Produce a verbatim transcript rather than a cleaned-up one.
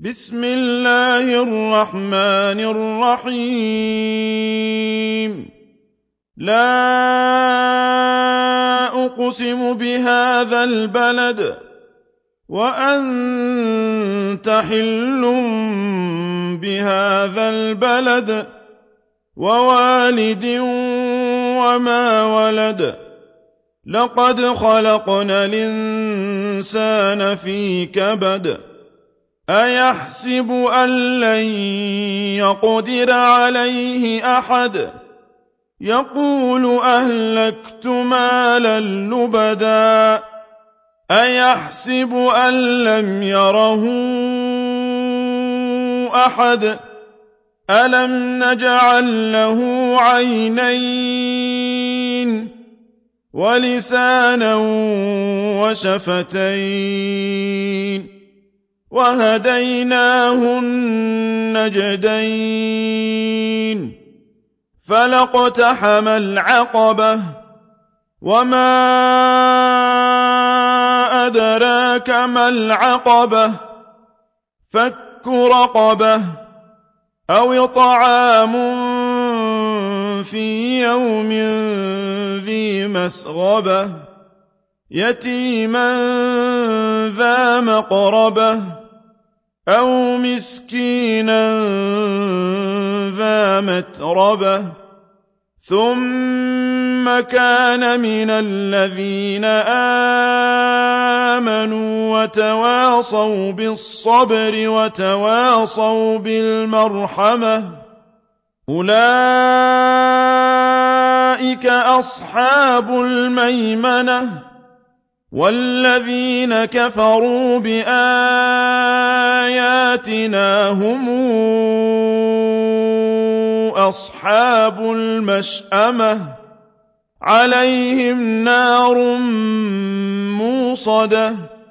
بسم الله الرحمن الرحيم لا أقسم بهذا البلد وأنت حل بهذا البلد ووالد وما ولد لقد خلقنا الإنسان في كبد أيحسب أن لن يقدر عليه أحد يقول أهلكت مالا لبدا أيحسب أن لم يره أحد ألم نجعل له عينين ولسانا وشفتين وهديناه النجدين فلاقتحم العقبة وما أدراك ما العقبة فك رقبة أو طعام في يوم ذي مسغبة يتيما ذا مقربة أو مسكينا ذا متربة ثم كان من الذين آمنوا وتواصوا بالصبر وتواصوا بالمرحمة أولئك أصحاب الميمنة والذين كفروا بآياتنا هم أصحاب المشأمة عليهم نار موصدة